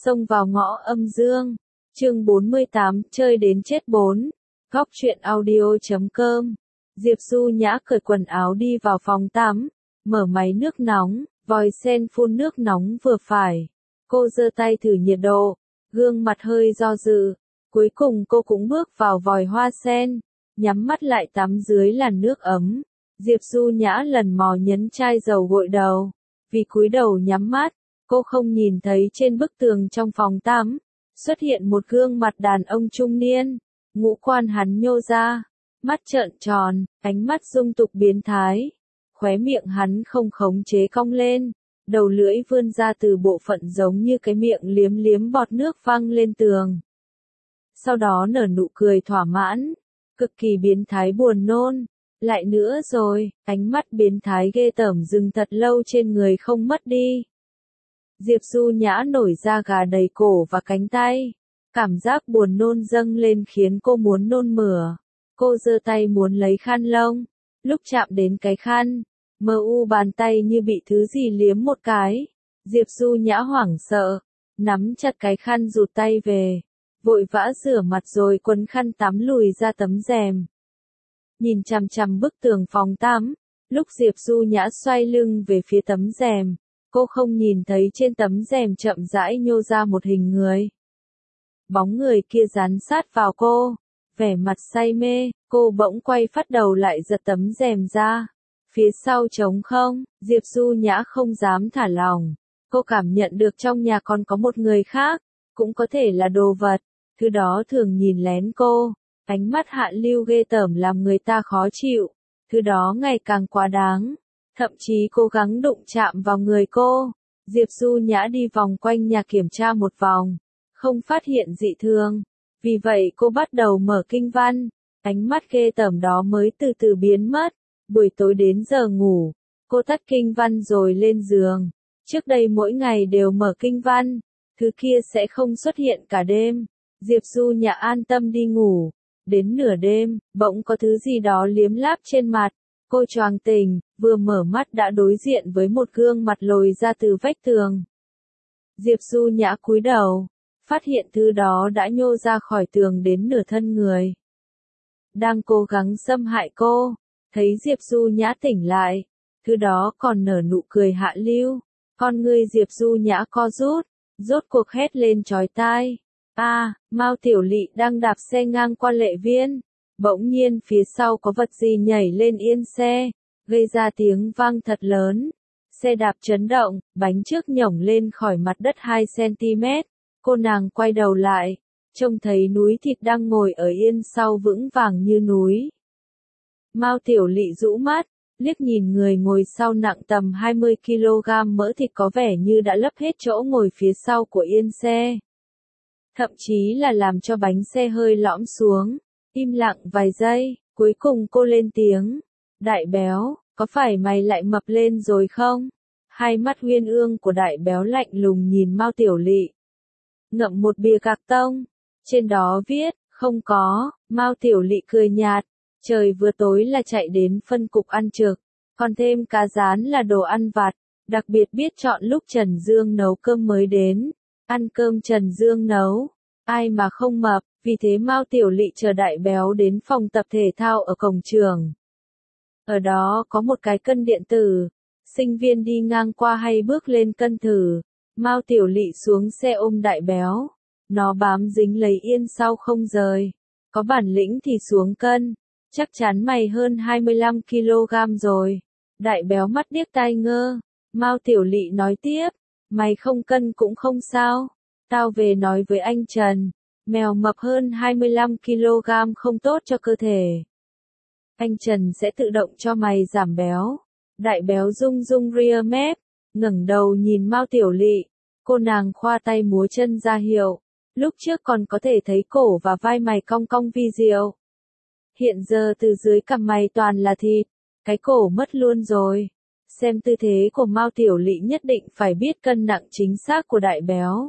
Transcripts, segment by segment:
Xông vào ngõ âm dương. Chương 48, chơi đến chết 4. Góc truyện audio.com. Diệp Du Nhã cởi quần áo đi vào phòng tắm, mở máy nước nóng, vòi sen phun nước nóng vừa phải. Cô giơ tay thử nhiệt độ, gương mặt hơi do dự. Cuối cùng cô cũng bước vào vòi hoa sen, nhắm mắt lại tắm dưới làn nước ấm. Diệp Du Nhã lần mò nhấn chai dầu gội đầu. Vì cúi đầu nhắm mắt, cô không nhìn thấy trên bức tường trong phòng tắm xuất hiện một gương mặt đàn ông trung niên. Ngũ quan hắn nhô ra, mắt trợn tròn, ánh mắt dung tục biến thái. Khóe miệng hắn không khống chế cong lên, đầu lưỡi vươn ra từ bộ phận giống như cái miệng liếm liếm bọt nước văng lên tường. Sau đó nở nụ cười thỏa mãn, cực kỳ biến thái buồn nôn. Lại nữa rồi, ánh mắt biến thái ghê tởm dừng thật lâu trên người không mất đi. Diệp Du Nhã nổi da gà đầy cổ và cánh tay. Cảm giác buồn nôn dâng lên khiến cô muốn nôn mửa. Cô giơ tay muốn lấy khăn lông. Lúc chạm đến cái khăn, bàn tay như bị thứ gì liếm một cái. Diệp Du Nhã hoảng sợ, nắm chặt cái khăn rụt tay về. Vội vã rửa mặt rồi quấn khăn tắm lùi ra tấm rèm. Nhìn chằm chằm bức tường phòng tắm, lúc Diệp Du Nhã xoay lưng về phía tấm rèm, cô không nhìn thấy trên tấm rèm chậm rãi nhô ra một hình người. Bóng người kia dán sát vào cô, vẻ mặt say mê, cô bỗng quay phát đầu lại giật tấm rèm ra. Phía sau trống không, Diệp Du Nhã không dám thả lỏng. Cô cảm nhận được trong nhà còn có một người khác, cũng có thể là đồ vật, thứ đó thường nhìn lén cô. Ánh mắt hạ lưu ghê tởm làm người ta khó chịu, thứ đó ngày càng quá đáng, thậm chí cố gắng đụng chạm vào người cô. Diệp Du Nhã đi vòng quanh nhà kiểm tra một vòng, không phát hiện dị thường, vì vậy cô bắt đầu mở kinh văn, ánh mắt ghê tởm đó mới từ từ biến mất. Buổi tối đến giờ ngủ, cô tắt kinh văn rồi lên giường. Trước đây mỗi ngày đều mở kinh văn, thứ kia sẽ không xuất hiện cả đêm. Diệp Du Nhã an tâm đi ngủ. Đến nửa đêm, bỗng có thứ gì đó liếm láp trên mặt. Cô choàng tỉnh, vừa mở mắt đã đối diện với một gương mặt lồi ra từ vách tường. Diệp Du Nhã cúi đầu, phát hiện thứ đó đã nhô ra khỏi tường đến nửa thân người. Đang cố gắng xâm hại cô, thấy Diệp Du Nhã tỉnh lại, thứ đó còn nở nụ cười hạ lưu. Con ngươi Diệp Du Nhã co rút, rốt cuộc hét lên chói tai. Mao Tiểu Lị đang đạp xe ngang qua Lệ Viên. Bỗng nhiên phía sau có vật gì nhảy lên yên xe, gây ra tiếng vang thật lớn. Xe đạp chấn động, bánh trước nhổng lên khỏi mặt đất 2 cm. Cô nàng quay đầu lại, trông thấy núi thịt đang ngồi ở yên sau vững vàng như núi. Mao Tiểu Lị rũ mắt, liếc nhìn người ngồi sau nặng tầm 20 kg mỡ thịt có vẻ như đã lấp hết chỗ ngồi phía sau của yên xe. Thậm chí là làm cho bánh xe hơi lõm xuống. Im lặng vài giây, cuối cùng cô lên tiếng. Đại béo, có phải mày lại mập lên rồi không? Hai mắt uyên ương của đại béo lạnh lùng nhìn Mao Tiểu Lị. Ngậm một bìa gạc tông, trên đó viết, không có. Mao Tiểu Lị cười nhạt. Trời vừa tối là chạy đến phân cục ăn trực, còn thêm cá rán là đồ ăn vặt, đặc biệt biết chọn lúc Trần Dương nấu cơm mới đến. Ăn cơm Trần Dương nấu, ai mà không mập, vì thế Mao Tiểu Lị chờ đại béo đến phòng tập thể thao ở cổng trường. Ở đó có một cái cân điện tử, sinh viên đi ngang qua hay bước lên cân thử. Mao Tiểu Lị xuống xe ôm đại béo, nó bám dính lấy yên sau không rời. Có bản lĩnh thì xuống cân, chắc chắn mày hơn 25 kg rồi. Đại béo mắt điếc tai ngơ, Mao Tiểu Lị nói tiếp. Mày không cân cũng không sao. Tao về nói với anh Trần, mèo mập hơn 25 kg không tốt cho cơ thể. Anh Trần sẽ tự động cho mày giảm béo. Đại béo rung rung rear mép, ngẩng đầu nhìn Mao Tiểu Lị. Cô nàng khoa tay múa chân ra hiệu. Lúc trước còn có thể thấy cổ và vai mày cong cong vi diệu. Hiện giờ từ dưới cằm mày toàn là thịt, cái cổ mất luôn rồi. Xem tư thế của Mao Tiểu Lị nhất định phải biết cân nặng chính xác của đại béo.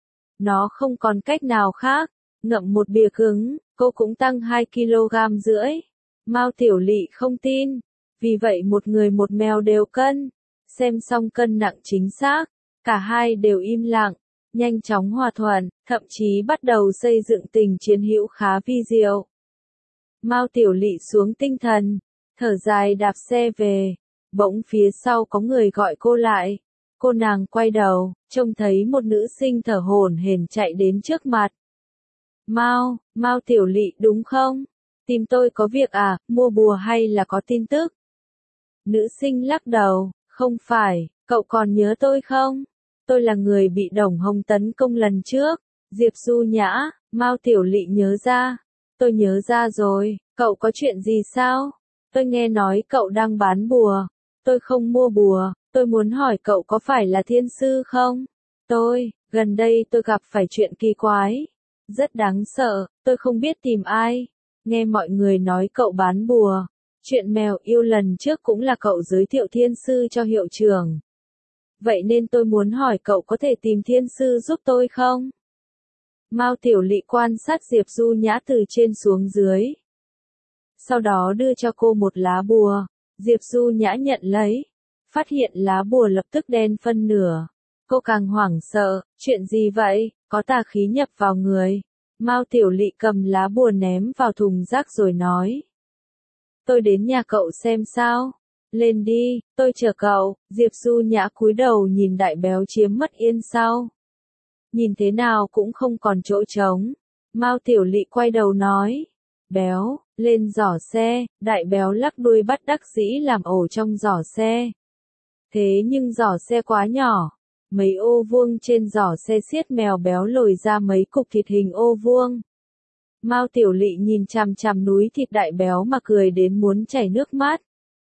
Nó không còn cách nào khác, ngậm một bìa cứng, cô cũng tăng 2,5 kg. Mao Tiểu Lị không tin, vì vậy một người một mèo đều cân. Xem xong cân nặng chính xác, cả hai đều im lặng. nhanh chóng hòa thuận, thậm chí bắt đầu xây dựng tình chiến hữu khá vi diệu. Mao Tiểu Lị xuống tinh thần, thở dài đạp xe về, bỗng phía sau có người gọi cô lại. Cô nàng quay đầu, trông thấy một nữ sinh thở hổn hển chạy đến trước mặt. Mao Tiểu Lị đúng không? Tìm tôi có việc à, mua bùa hay là có tin tức? Nữ sinh lắc đầu, không phải, cậu còn nhớ tôi không? Tôi là người bị Đồng Hồng tấn công lần trước. Diệp Du Nhã, Mao Tiểu Lị nhớ ra. Tôi nhớ ra rồi, cậu có chuyện gì sao? Tôi nghe nói cậu đang bán bùa. Tôi không mua bùa, tôi muốn hỏi cậu có phải là thiên sư không? Gần đây tôi gặp phải chuyện kỳ quái. Rất đáng sợ, tôi không biết tìm ai. Nghe mọi người nói cậu bán bùa. Chuyện mèo yêu lần trước cũng là cậu giới thiệu thiên sư cho hiệu trưởng. Vậy nên tôi muốn hỏi cậu có thể tìm thiên sư giúp tôi không? Mao Tiểu Lị quan sát Diệp Du Nhã từ trên xuống dưới. Sau đó đưa cho cô một lá bùa. Diệp Du Nhã nhận lấy. Phát hiện lá bùa lập tức đen phân nửa. Cô càng hoảng sợ, chuyện gì vậy, có tà khí nhập vào người. Mao Tiểu Lị cầm lá bùa ném vào thùng rác rồi nói. Tôi đến nhà cậu xem sao. Lên đi, tôi chờ cậu. Diệp Du Nhã cúi đầu nhìn Đại Béo chiếm mất yên sau. Nhìn thế nào cũng không còn chỗ trống. Mao Tiểu Lị quay đầu nói. Béo, lên giỏ xe. Đại Béo lắc đuôi bắt đắc dĩ làm ổ trong giỏ xe. Thế nhưng giỏ xe quá nhỏ. Mấy ô vuông trên giỏ xe xiết mèo béo lồi ra mấy cục thịt hình ô vuông. Mao Tiểu Lị nhìn chằm chằm núi thịt Đại Béo mà cười đến muốn chảy nước mắt.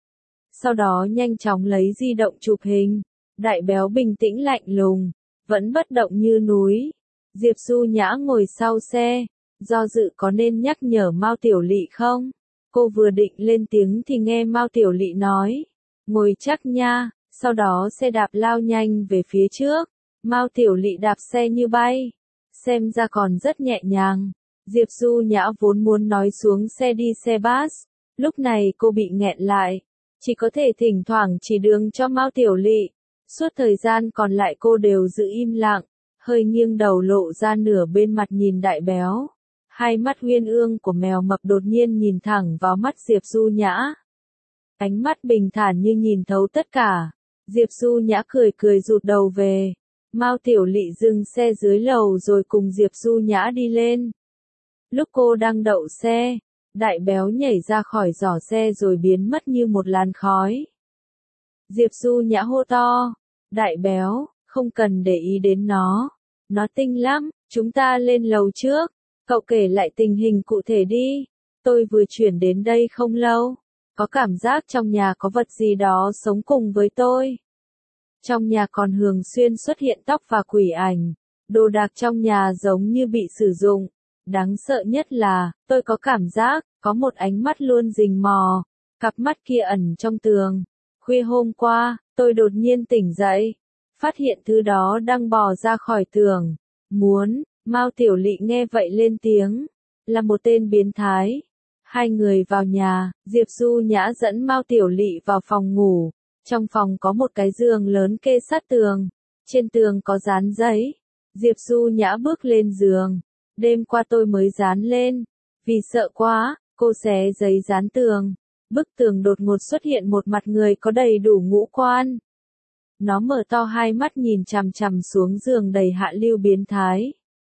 Sau đó nhanh chóng lấy di động chụp hình. Đại Béo bình tĩnh lạnh lùng, vẫn bất động như núi. Diệp Du Nhã ngồi sau xe, do dự có nên nhắc nhở Mao Tiểu Lị không? Cô vừa định lên tiếng thì nghe Mao Tiểu Lị nói. Ngồi chắc nha. Sau đó xe đạp lao nhanh về phía trước. Mao Tiểu Lị đạp xe như bay. Xem ra còn rất nhẹ nhàng. Diệp Du Nhã vốn muốn nói xuống xe đi xe bus. Lúc này cô bị nghẹn lại. Chỉ có thể thỉnh thoảng chỉ đường cho Mao Tiểu Lị. Suốt thời gian còn lại cô đều giữ im lặng. Hơi nghiêng đầu lộ ra nửa bên mặt nhìn Đại Béo. Hai mắt uyên ương của mèo mập đột nhiên nhìn thẳng vào mắt Diệp Du Nhã. Ánh mắt bình thản như nhìn thấu tất cả. Diệp Du Nhã cười cười rụt đầu về. Mao Tiểu Lị dừng xe dưới lầu rồi cùng Diệp Du Nhã đi lên. Lúc cô đang đậu xe, Đại Béo nhảy ra khỏi giỏ xe rồi biến mất như một làn khói. Diệp Du Nhã hô to. Đại Béo, không cần để ý đến nó. Nó tinh lắm, chúng ta lên lầu trước. Cậu kể lại tình hình cụ thể đi. Tôi vừa chuyển đến đây không lâu. Có cảm giác trong nhà có vật gì đó sống cùng với tôi. Trong nhà còn thường xuyên xuất hiện tóc và quỷ ảnh. Đồ đạc trong nhà giống như bị sử dụng. Đáng sợ nhất là, tôi có cảm giác, có một ánh mắt luôn rình mò. Cặp mắt kia ẩn trong tường. Khuya hôm qua, tôi đột nhiên tỉnh dậy. Phát hiện thứ đó đang bò ra khỏi tường. Mao Tiểu Lị nghe vậy lên tiếng. Là một tên biến thái. Hai người vào nhà, Diệp Du Nhã dẫn Mao Tiểu Lị vào phòng ngủ. Trong phòng có một cái giường lớn kê sát tường. Trên tường có dán giấy. Diệp Du Nhã bước lên giường. Đêm qua tôi mới dán lên. Vì sợ quá, cô xé giấy dán tường. Bức tường đột ngột xuất hiện một mặt người có đầy đủ ngũ quan. Nó mở to hai mắt nhìn chằm chằm xuống giường đầy hạ lưu biến thái.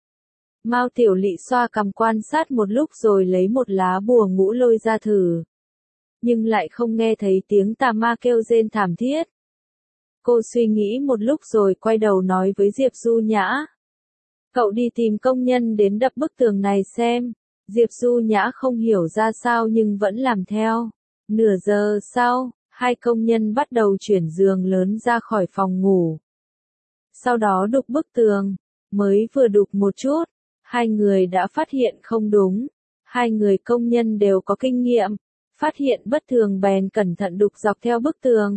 Mao Tiểu Lị xoa cằm quan sát một lúc rồi lấy một lá bùa ngũ lôi ra thử. Nhưng lại không nghe thấy tiếng tà ma kêu rên thảm thiết. Cô suy nghĩ một lúc rồi quay đầu nói với Diệp Du Nhã. Cậu đi tìm công nhân đến đập bức tường này xem. Diệp Du Nhã không hiểu ra sao nhưng vẫn làm theo. Nửa giờ sau, hai công nhân bắt đầu chuyển giường lớn ra khỏi phòng ngủ. Sau đó đục bức tường. Mới vừa đục một chút, hai người đã phát hiện không đúng. Hai người công nhân đều có kinh nghiệm. Phát hiện bất thường bèn cẩn thận đục dọc theo bức tường.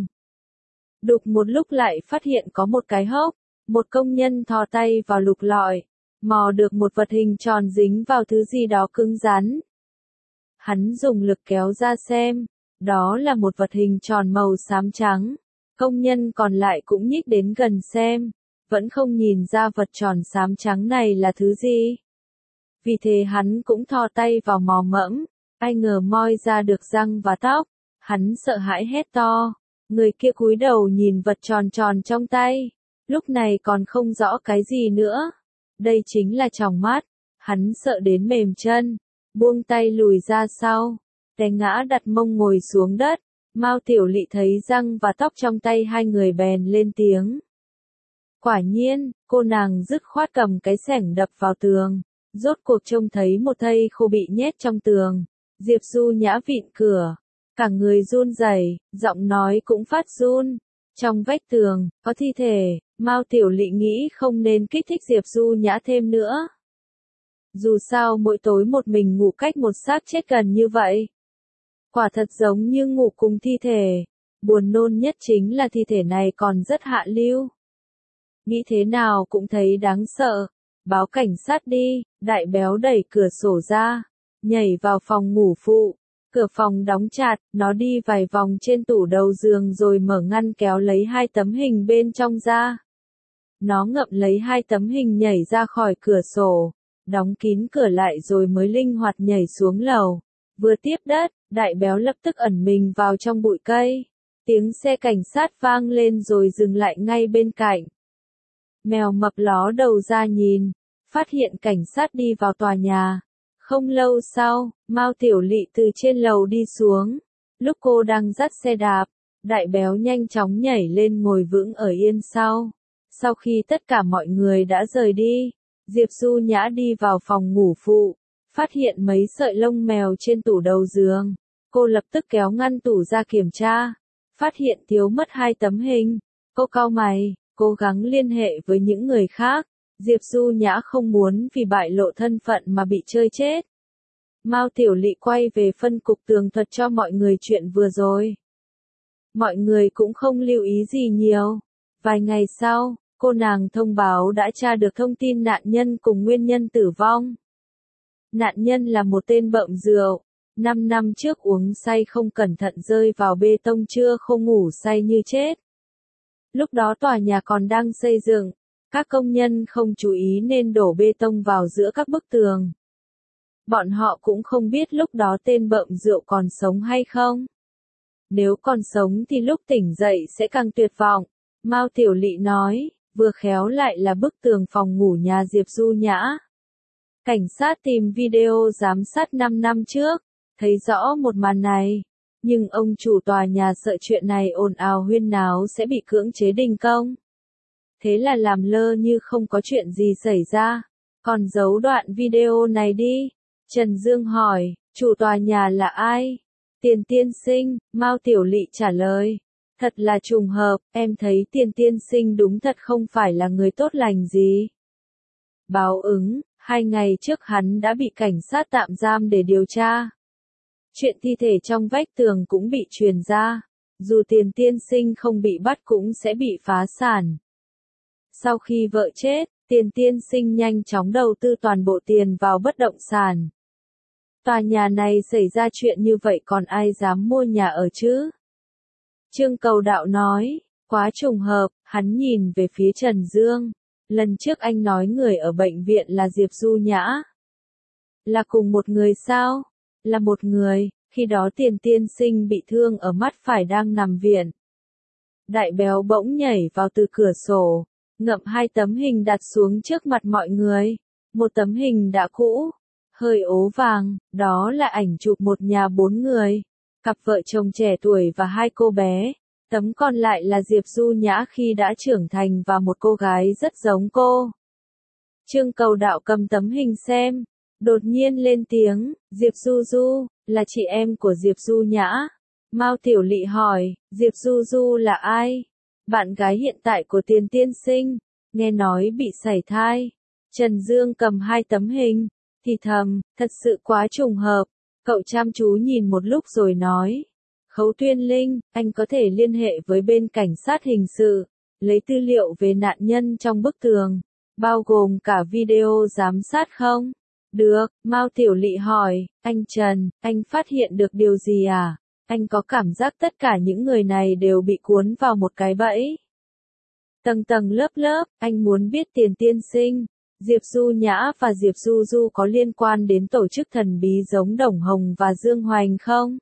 Đục một lúc lại phát hiện có một cái hốc. Một công nhân thò tay vào lục lọi. Mò được một vật hình tròn dính vào thứ gì đó cứng rắn. Hắn dùng lực kéo ra xem. Đó là một vật hình tròn màu xám trắng. Công nhân còn lại cũng nhích đến gần xem. vẫn không nhìn ra vật tròn xám trắng này là thứ gì. Vì thế hắn cũng thò tay vào mò mẫm, ai ngờ moi ra được răng và tóc, hắn sợ hãi hét to. Người kia cúi đầu nhìn vật tròn tròn trong tay, lúc này còn không rõ cái gì nữa. Đây chính là tròng mắt, hắn sợ đến mềm chân, buông tay lùi ra sau, té ngã đặt mông ngồi xuống đất. Mao Tiểu Lị thấy răng và tóc trong tay hai người bèn lên tiếng. Quả nhiên, cô nàng dứt khoát cầm cái xẻng đập vào tường, rốt cuộc trông thấy một thây khô bị nhét trong tường. Diệp Du Nhã vịn cửa, cả người run rẩy, giọng nói cũng phát run. Trong vách tường, có thi thể, Mao Tiểu Lị nghĩ không nên kích thích Diệp Du Nhã thêm nữa. Dù sao mỗi tối một mình ngủ cách một xác chết gần như vậy. Quả thật giống như ngủ cùng thi thể. Buồn nôn nhất chính là thi thể này còn rất hạ lưu. Nghĩ thế nào cũng thấy đáng sợ. Báo cảnh sát đi, Đại Béo đẩy cửa sổ ra, nhảy vào phòng ngủ phụ. Cửa phòng đóng chặt, nó đi vài vòng trên tủ đầu giường rồi mở ngăn kéo lấy hai tấm hình bên trong ra. Nó ngậm lấy hai tấm hình nhảy ra khỏi cửa sổ, đóng kín cửa lại rồi mới linh hoạt nhảy xuống lầu. Vừa tiếp đất, Đại Béo lập tức ẩn mình vào trong bụi cây. Tiếng xe cảnh sát vang lên rồi dừng lại ngay bên cạnh. Mèo mập ló đầu ra nhìn, phát hiện cảnh sát đi vào tòa nhà. Không lâu sau, Mao Tiểu Lị từ trên lầu đi xuống. Lúc cô đang dắt xe đạp, Đại Béo nhanh chóng nhảy lên ngồi vững ở yên sau. Sau khi tất cả mọi người đã rời đi, Diệp Du Nhã đi vào phòng ngủ phụ, phát hiện mấy sợi lông mèo trên tủ đầu giường. Cô lập tức kéo ngăn tủ ra kiểm tra, phát hiện thiếu mất hai tấm hình. Cô cau mày, cố gắng liên hệ với những người khác. Diệp Du Nhã không muốn vì bại lộ thân phận mà bị chơi chết. Mao Tiểu Lị quay về phân cục tường thuật cho mọi người chuyện vừa rồi. Mọi người cũng không lưu ý gì nhiều. Vài ngày sau, cô nàng thông báo đã tra được thông tin nạn nhân cùng nguyên nhân tử vong. Nạn nhân là một tên bợm rượu, 5 năm trước uống say không cẩn thận rơi vào bê tông trưa không ngủ say như chết. Lúc đó tòa nhà còn đang xây dựng, các công nhân không chú ý nên đổ bê tông vào giữa các bức tường. Bọn họ cũng không biết lúc đó tên bợm rượu còn sống hay không. Nếu còn sống thì lúc tỉnh dậy sẽ càng tuyệt vọng. Mao Tiểu Lị nói, vừa khéo lại là bức tường phòng ngủ nhà Diệp Du Nhã. Cảnh sát tìm video giám sát 5 năm trước, thấy rõ một màn này. Nhưng ông chủ tòa nhà sợ chuyện này ồn ào huyên náo sẽ bị cưỡng chế đình công. Thế là làm lơ như không có chuyện gì xảy ra. Còn giấu đoạn video này đi. Trần Dương hỏi, chủ tòa nhà là ai? Tiền tiên sinh, Mao Tiểu Lị trả lời. Thật là trùng hợp, em thấy Tiền tiên sinh đúng thật không phải là người tốt lành gì. Báo ứng, 2 ngày trước hắn đã bị cảnh sát tạm giam để điều tra. Chuyện thi thể trong vách tường cũng bị truyền ra. Dù Tiền tiên sinh không bị bắt cũng sẽ bị phá sản. Sau khi vợ chết, Tiền tiên sinh nhanh chóng đầu tư toàn bộ tiền vào bất động sản. Tòa nhà này xảy ra chuyện như vậy còn ai dám mua nhà ở chứ? Trương Cầu Đạo nói, quá trùng hợp, hắn nhìn về phía Trần Dương. Lần trước anh nói người ở bệnh viện là Diệp Du Nhã. Là cùng một người sao? Là một người, khi đó Tiền tiên sinh bị thương ở mắt phải đang nằm viện. Đại Béo bỗng nhảy vào từ cửa sổ, ngậm hai tấm hình đặt xuống trước mặt mọi người. Một tấm hình đã cũ, hơi ố vàng, đó là ảnh chụp một nhà 4 người, cặp vợ chồng trẻ tuổi và 2 cô bé. Tấm còn lại là Diệp Du Nhã khi đã trưởng thành và một cô gái rất giống cô. Trương Cầu Đạo cầm tấm hình xem, đột nhiên lên tiếng, Diệp Du Du, là chị em của Diệp Du Nhã. Mao Tiểu Lị hỏi, Diệp Du Du là ai? Bạn gái hiện tại của Tiền tiên sinh, nghe nói bị sảy thai. Trần Dương cầm hai tấm hình, thì thầm, thật sự quá trùng hợp. Cậu chăm chú nhìn một lúc rồi nói, Khấu Tuyên Linh, anh có thể liên hệ với bên cảnh sát hình sự, lấy tư liệu về nạn nhân trong bức tường, bao gồm cả video giám sát không? Được, Mao Tiểu Lị hỏi, anh Trần, anh phát hiện được điều gì à? Anh có cảm giác tất cả những người này đều bị cuốn vào một cái bẫy. tầng tầng lớp lớp, anh muốn biết Tiền tiên sinh, Diệp Du Nhã và Diệp Du Du có liên quan đến tổ chức thần bí giống Đồng Hồng và Dương Hoành không?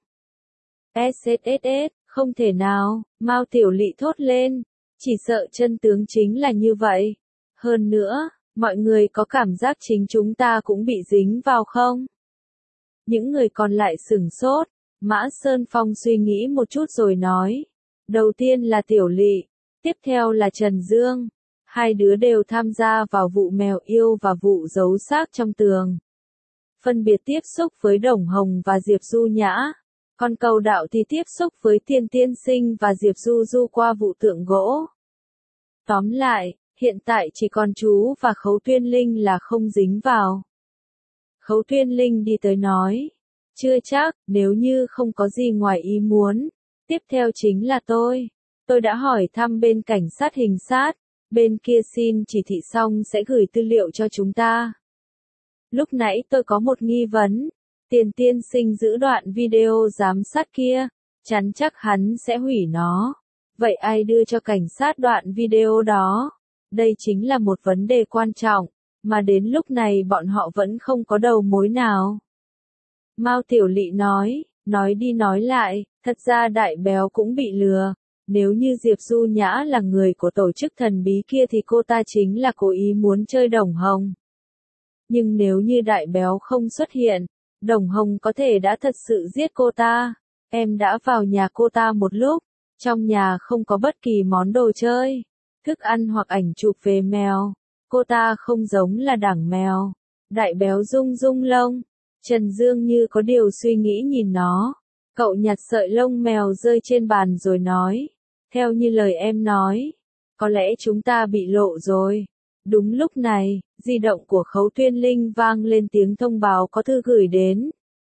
SSSS, không thể nào, Mao Tiểu Lị thốt lên, chỉ sợ chân tướng chính là như vậy. Hơn nữa, mọi người có cảm giác chính chúng ta cũng bị dính vào không? Những người còn lại sửng sốt, Mã Sơn Phong suy nghĩ một chút rồi nói. Đầu tiên là Tiểu Lị, tiếp theo là Trần Dương. Hai đứa đều tham gia vào vụ mèo yêu và vụ giấu xác trong tường. Phân biệt tiếp xúc với Đồng Hồng và Diệp Du Nhã. Còn Cầu Đạo thì tiếp xúc với Tiền tiên sinh và Diệp Du Du qua vụ tượng gỗ. Tóm lại, hiện tại chỉ còn chú và Khấu Tuyên Linh là không dính vào. Khấu Tuyên Linh đi tới nói. Chưa chắc, nếu như không có gì ngoài ý muốn. Tiếp theo chính là tôi. Tôi đã hỏi thăm bên cảnh sát hình sát. Bên kia xin chỉ thị xong sẽ gửi tư liệu cho chúng ta. Lúc nãy tôi có một nghi vấn. Tiền tiên sinh giữ đoạn video giám sát kia. Chắn chắc hắn sẽ hủy nó. Vậy ai đưa cho cảnh sát đoạn video đó? Đây chính là một vấn đề quan trọng. Mà đến lúc này bọn họ vẫn không có đầu mối nào. Mao Tiểu Lị nói đi nói lại, thật ra Đại Béo cũng bị lừa. Nếu như Diệp Du Nhã là người của tổ chức thần bí kia thì cô ta chính là cố ý muốn chơi Đồng Hồng. Nhưng nếu như Đại Béo không xuất hiện, Đồng Hồng có thể đã thật sự giết cô ta. Em đã vào nhà cô ta một lúc, trong nhà không có bất kỳ món đồ chơi, thức ăn hoặc ảnh chụp về mèo. Cô ta không giống là đảng mèo. Đại Béo rung rung lông. Trần Dương như có điều suy nghĩ nhìn nó. Cậu nhặt sợi lông mèo rơi trên bàn rồi nói. Theo như lời em nói, có lẽ chúng ta bị lộ rồi. Đúng lúc này, di động của Khấu Tuyên Linh vang lên tiếng thông báo có thư gửi đến.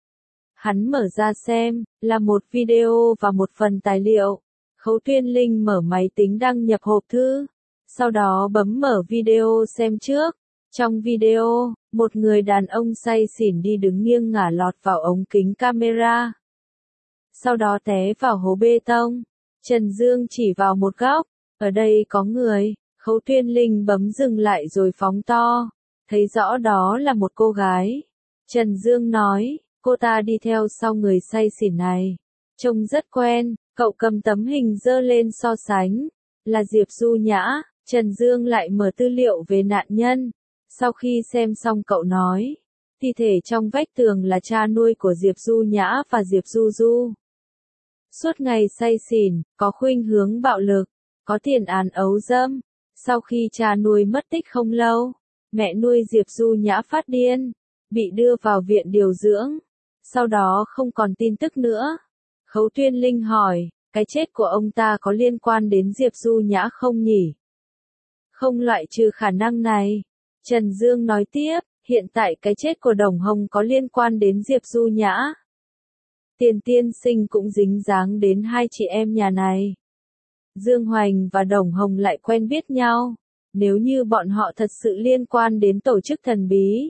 Hắn mở ra xem, là một video và một phần tài liệu. Khấu Tuyên Linh mở máy tính đăng nhập hộp thư. Sau đó bấm mở video xem trước. Trong video, một người đàn ông say xỉn đi đứng nghiêng ngả lọt vào ống kính camera. Sau đó té vào hố bê tông. Trần Dương chỉ vào một góc. Ở đây có người. Khấu Tuyên Linh bấm dừng lại rồi phóng to. Thấy rõ đó là một cô gái. Trần Dương nói, cô ta đi theo sau người say xỉn này. Trông rất quen, cậu cầm tấm hình dơ lên so sánh. Là Diệp Du Nhã. Trần Dương lại mở tư liệu về nạn nhân. Sau khi xem xong cậu nói, thi thể trong vách tường là cha nuôi của Diệp Du Nhã và Diệp Du Du. Suốt ngày say xỉn, có khuynh hướng bạo lực, có tiền án ấu dâm. Sau khi cha nuôi mất tích không lâu, mẹ nuôi Diệp Du Nhã phát điên, bị đưa vào viện điều dưỡng. Sau đó không còn tin tức nữa. Khấu Tuyên Linh hỏi, cái chết của ông ta có liên quan đến Diệp Du Nhã không nhỉ? Không loại trừ khả năng này. Trần Dương nói tiếp, hiện tại cái chết của Đồng Hồng có liên quan đến Diệp Du Nhã. Tiền tiên sinh cũng dính dáng đến hai chị em nhà này. Dương Hoành và Đồng Hồng lại quen biết nhau. Nếu như bọn họ thật sự liên quan đến tổ chức thần bí,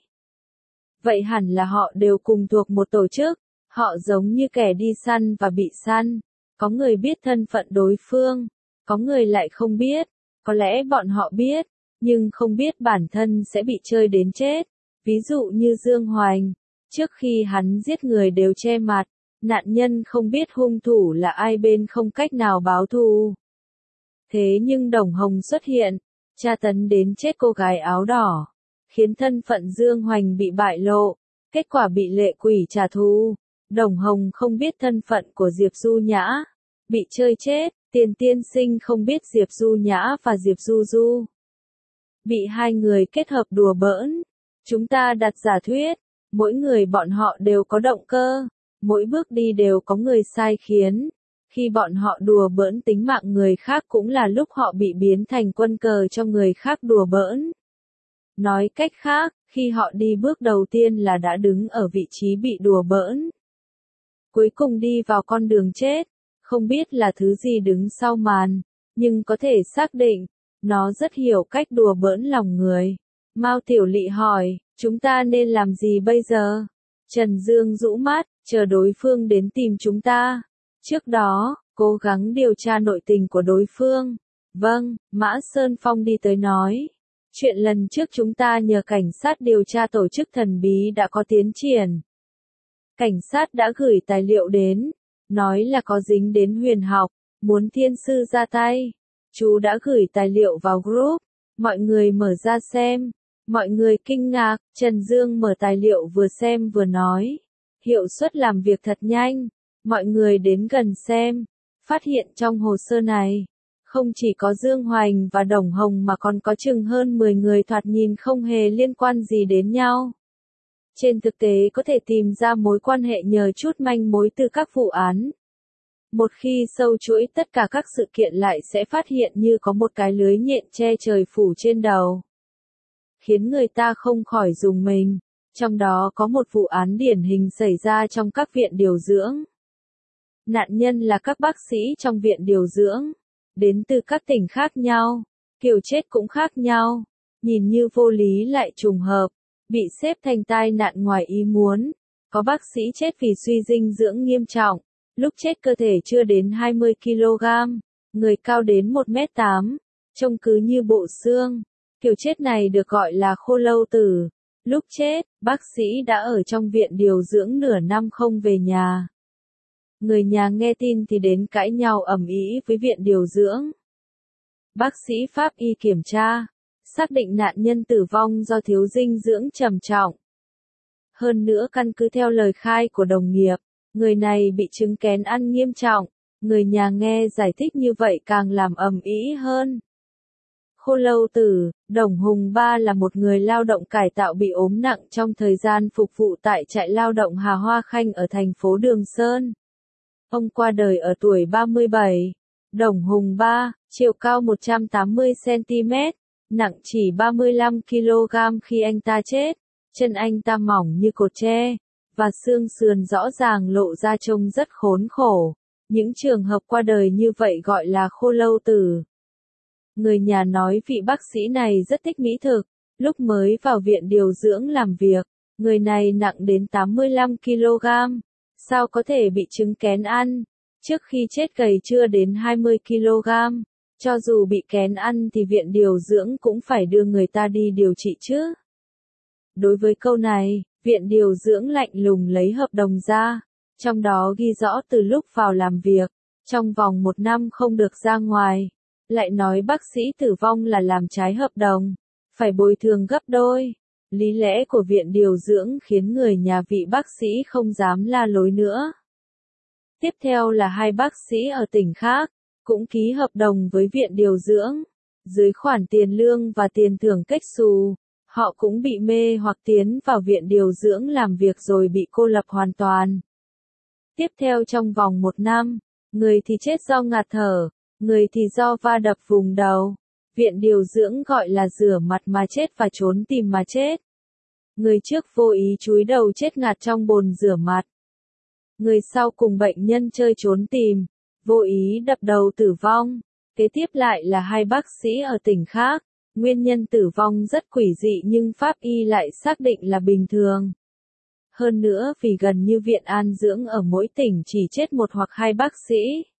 vậy hẳn là họ đều cùng thuộc một tổ chức. Họ giống như kẻ đi săn và bị săn. Có người biết thân phận đối phương, có người lại không biết. Có lẽ bọn họ biết, nhưng không biết bản thân sẽ bị chơi đến chết. Ví dụ như Dương Hoành, trước khi hắn giết người đều che mặt, nạn nhân không biết hung thủ là ai bên không cách nào báo thù. Thế nhưng Đồng Hồng xuất hiện, tra tấn đến chết cô gái áo đỏ, khiến thân phận Dương Hoành bị bại lộ, kết quả bị lệ quỷ trả thù. Đồng Hồng không biết thân phận của Diệp Du Nhã, bị chơi chết. Tiền tiên sinh không biết Diệp Du Nhã và Diệp Du Du bị hai người kết hợp đùa bỡn. Chúng ta đặt giả thuyết, mỗi người bọn họ đều có động cơ, mỗi bước đi đều có người sai khiến. Khi bọn họ đùa bỡn tính mạng người khác cũng là lúc họ bị biến thành quân cờ cho người khác đùa bỡn. Nói cách khác, khi họ đi bước đầu tiên là đã đứng ở vị trí bị đùa bỡn. Cuối cùng đi vào con đường chết. Không biết là thứ gì đứng sau màn, nhưng có thể xác định, nó rất hiểu cách đùa bỡn lòng người. Mao Tiểu Lị hỏi, chúng ta nên làm gì bây giờ? Trần Dương rũ mắt, chờ đối phương đến tìm chúng ta. Trước đó, cố gắng điều tra nội tình của đối phương. Vâng, Mã Sơn Phong đi tới nói. Chuyện lần trước chúng ta nhờ cảnh sát điều tra tổ chức thần bí đã có tiến triển. Cảnh sát đã gửi tài liệu đến, nói là có dính đến huyền học, muốn thiên sư ra tay. Chú đã gửi tài liệu vào group, mọi người mở ra xem. Mọi người kinh ngạc, Trần Dương mở tài liệu vừa xem vừa nói. Hiệu suất làm việc thật nhanh, mọi người đến gần xem, phát hiện trong hồ sơ này, không chỉ có Dương Hoành và Đồng Hồng mà còn có chừng hơn 10 người thoạt nhìn không hề liên quan gì đến nhau. Trên thực tế có thể tìm ra mối quan hệ nhờ chút manh mối từ các vụ án. Một khi sâu chuỗi tất cả các sự kiện lại sẽ phát hiện như có một cái lưới nhện che trời phủ trên đầu. Khiến người ta không khỏi rùng mình. Trong đó có một vụ án điển hình xảy ra trong các viện điều dưỡng. Nạn nhân là các bác sĩ trong viện điều dưỡng, đến từ các tỉnh khác nhau, kiểu chết cũng khác nhau, nhìn như vô lý lại trùng hợp, bị xếp thành tai nạn ngoài ý muốn. Có bác sĩ chết vì suy dinh dưỡng nghiêm trọng, lúc chết cơ thể chưa đến 20 kg, người cao đến 1m8, trông cứ như bộ xương. Kiểu chết này được gọi là khô lâu tử. Lúc chết, bác sĩ đã ở trong viện điều dưỡng nửa năm không về nhà. Người nhà nghe tin thì đến cãi nhau ầm ĩ với viện điều dưỡng. Bác sĩ pháp y kiểm tra, xác định nạn nhân tử vong do thiếu dinh dưỡng trầm trọng. Hơn nữa căn cứ theo lời khai của đồng nghiệp, người này bị chứng kén ăn nghiêm trọng. Người nhà nghe giải thích như vậy càng làm ầm ĩ hơn. Khô lâu tử, Đồng Hùng Ba là một người lao động cải tạo bị ốm nặng trong thời gian phục vụ tại trại lao động Hà Hoa Khanh ở thành phố Đường Sơn. Ông qua đời ở tuổi 37. Đồng Hùng Ba, chiều cao 180cm, nặng chỉ 35kg khi anh ta chết. Chân anh ta mỏng như cột tre, và xương sườn rõ ràng lộ ra trông rất khốn khổ. Những trường hợp qua đời như vậy gọi là khô lâu tử. Người nhà nói vị bác sĩ này rất thích mỹ thực, lúc mới vào viện điều dưỡng làm việc, người này nặng đến 85kg, sao có thể bị chứng kén ăn, trước khi chết gầy chưa đến 20kg, cho dù bị kén ăn thì viện điều dưỡng cũng phải đưa người ta đi điều trị chứ. Đối với câu này, viện điều dưỡng lạnh lùng lấy hợp đồng ra, trong đó ghi rõ từ lúc vào làm việc, trong vòng 1 năm không được ra ngoài. Lại nói bác sĩ tử vong là làm trái hợp đồng, phải bồi thường gấp đôi. Lý lẽ của viện điều dưỡng khiến người nhà vị bác sĩ không dám la lối nữa. Tiếp theo là 2 bác sĩ ở tỉnh khác, cũng ký hợp đồng với viện điều dưỡng. Dưới khoản tiền lương và tiền thưởng cách xù, họ cũng bị mê hoặc tiến vào viện điều dưỡng làm việc rồi bị cô lập hoàn toàn. Tiếp theo trong vòng 1 năm, người thì chết do ngạt thở, người thì do va đập vùng đầu. Viện điều dưỡng gọi là rửa mặt mà chết và trốn tìm mà chết. Người trước vô ý chúi đầu chết ngạt trong bồn rửa mặt. Người sau cùng bệnh nhân chơi trốn tìm, vô ý đập đầu tử vong. Kế tiếp lại là 2 bác sĩ ở tỉnh khác. Nguyên nhân tử vong rất quỷ dị nhưng pháp y lại xác định là bình thường. Hơn nữa vì gần như viện an dưỡng ở mỗi tỉnh chỉ chết 1 hoặc 2 bác sĩ.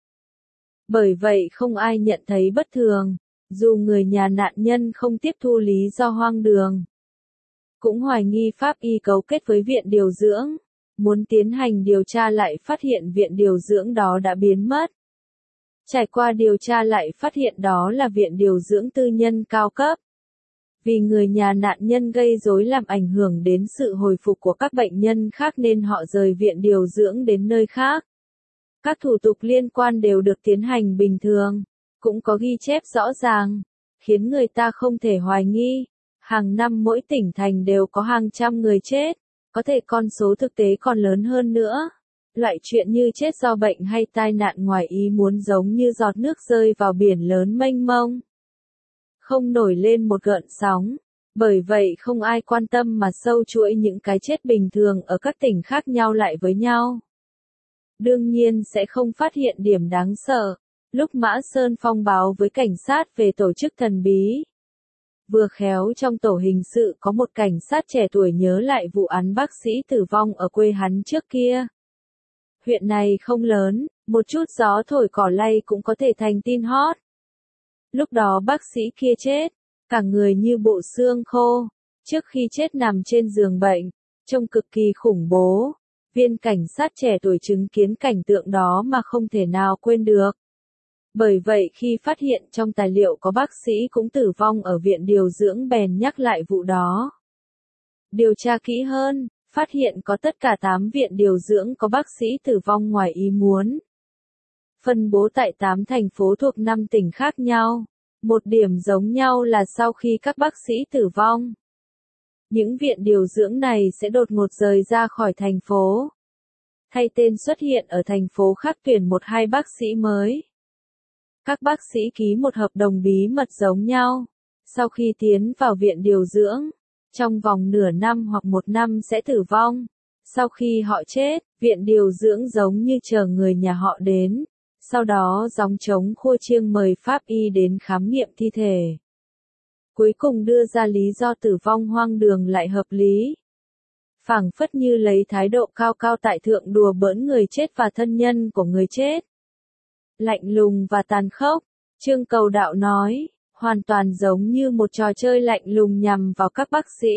Bởi vậy không ai nhận thấy bất thường, dù người nhà nạn nhân không tiếp thu lý do hoang đường. Cũng hoài nghi pháp y cấu kết với viện điều dưỡng, muốn tiến hành điều tra lại phát hiện viện điều dưỡng đó đã biến mất. Trải qua điều tra lại phát hiện đó là viện điều dưỡng tư nhân cao cấp. Vì người nhà nạn nhân gây rối làm ảnh hưởng đến sự hồi phục của các bệnh nhân khác nên họ rời viện điều dưỡng đến nơi khác. Các thủ tục liên quan đều được tiến hành bình thường, cũng có ghi chép rõ ràng, khiến người ta không thể hoài nghi. Hàng năm mỗi tỉnh thành đều có hàng trăm người chết, có thể con số thực tế còn lớn hơn nữa. Loại chuyện như chết do bệnh hay tai nạn ngoài ý muốn giống như giọt nước rơi vào biển lớn mênh mông. Không nổi lên một gợn sóng, bởi vậy không ai quan tâm mà sâu chuỗi những cái chết bình thường ở các tỉnh khác nhau lại với nhau. Đương nhiên sẽ không phát hiện điểm đáng sợ. Lúc Mã Sơn Phong báo với cảnh sát về tổ chức thần bí, vừa khéo trong tổ hình sự có một cảnh sát trẻ tuổi nhớ lại vụ án bác sĩ tử vong ở quê hắn trước kia. Huyện này không lớn, một chút gió thổi cỏ lay cũng có thể thành tin hot. Lúc đó bác sĩ kia chết, cả người như bộ xương khô, trước khi chết nằm trên giường bệnh, trông cực kỳ khủng bố. Viên cảnh sát trẻ tuổi chứng kiến cảnh tượng đó mà không thể nào quên được. Bởi vậy khi phát hiện trong tài liệu có bác sĩ cũng tử vong ở viện điều dưỡng bèn nhắc lại vụ đó. Điều tra kỹ hơn, phát hiện có tất cả 8 viện điều dưỡng có bác sĩ tử vong ngoài ý muốn. Phân bố tại 8 thành phố thuộc 5 tỉnh khác nhau. Một điểm giống nhau là sau khi các bác sĩ tử vong, những viện điều dưỡng này sẽ đột ngột rời ra khỏi thành phố. Thay tên xuất hiện ở thành phố khác tuyển 1-2 bác sĩ mới. Các bác sĩ ký một hợp đồng bí mật giống nhau. Sau khi tiến vào viện điều dưỡng, trong vòng nửa năm hoặc 1 năm sẽ tử vong. Sau khi họ chết, viện điều dưỡng giống như chờ người nhà họ đến. Sau đó gióng trống khua chiêng mời pháp y đến khám nghiệm thi thể. Cuối cùng đưa ra lý do tử vong hoang đường lại hợp lý. Phảng phất như lấy thái độ cao cao tại thượng đùa bỡn người chết và thân nhân của người chết. Lạnh lùng và tàn khốc, Trương Cầu Đạo nói, hoàn toàn giống như một trò chơi lạnh lùng nhằm vào các bác sĩ.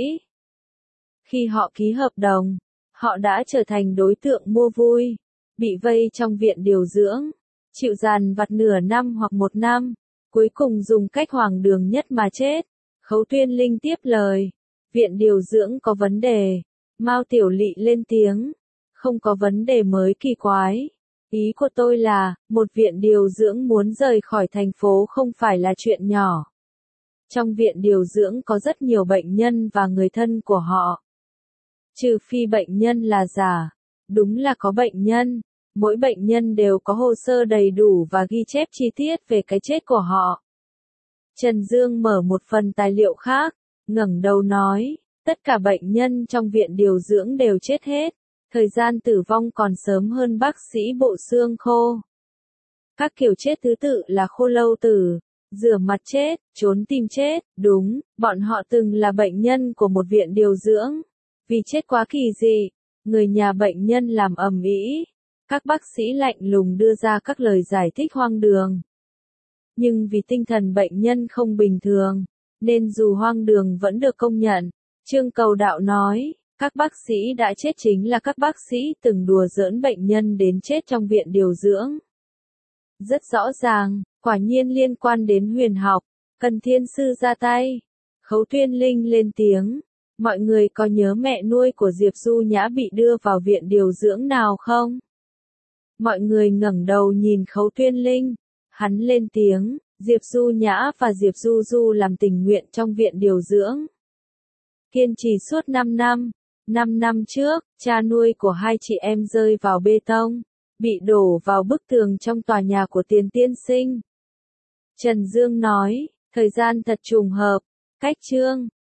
Khi họ ký hợp đồng, họ đã trở thành đối tượng mua vui, bị vây trong viện điều dưỡng, chịu dằn vặt nửa năm hoặc 1 năm, cuối cùng dùng cách hoang đường nhất mà chết. Khấu Tuyên Linh tiếp lời, viện điều dưỡng có vấn đề. Mao Tiểu Lị lên tiếng, không có vấn đề mới kỳ quái. Ý của tôi là, một viện điều dưỡng muốn rời khỏi thành phố không phải là chuyện nhỏ. Trong viện điều dưỡng có rất nhiều bệnh nhân và người thân của họ. Trừ phi bệnh nhân là giả. Đúng là có bệnh nhân. Mỗi bệnh nhân đều có hồ sơ đầy đủ và ghi chép chi tiết về cái chết của họ. Trần Dương mở một phần tài liệu khác, ngẩng đầu nói, tất cả bệnh nhân trong viện điều dưỡng đều chết hết. Thời gian tử vong còn sớm hơn bác sĩ bộ xương khô. Các kiểu chết thứ tự là khô lâu tử, rửa mặt chết, trốn tim chết, đúng, bọn họ từng là bệnh nhân của một viện điều dưỡng. Vì chết quá kỳ dị, người nhà bệnh nhân làm ầm ĩ. Các bác sĩ lạnh lùng đưa ra các lời giải thích hoang đường. Nhưng vì tinh thần bệnh nhân không bình thường, nên dù hoang đường vẫn được công nhận. Trương Cầu Đạo nói, các bác sĩ đã chết chính là các bác sĩ từng đùa giỡn bệnh nhân đến chết trong viện điều dưỡng. Rất rõ ràng, quả nhiên liên quan đến huyền học, cần thiên sư ra tay. Khấu Tuyên Linh lên tiếng, mọi người có nhớ mẹ nuôi của Diệp Du Nhã bị đưa vào viện điều dưỡng nào không? Mọi người ngẩng đầu nhìn Khấu Tuyên Linh, hắn lên tiếng, Diệp Du Nhã và Diệp Du Du làm tình nguyện trong viện điều dưỡng. Kiên trì suốt 5 năm. 5 năm trước, cha nuôi của hai chị em rơi vào bê tông, bị đổ vào bức tường trong tòa nhà của Tiền Tiên Sinh. Trần Dương nói, thời gian thật trùng hợp, cách chương.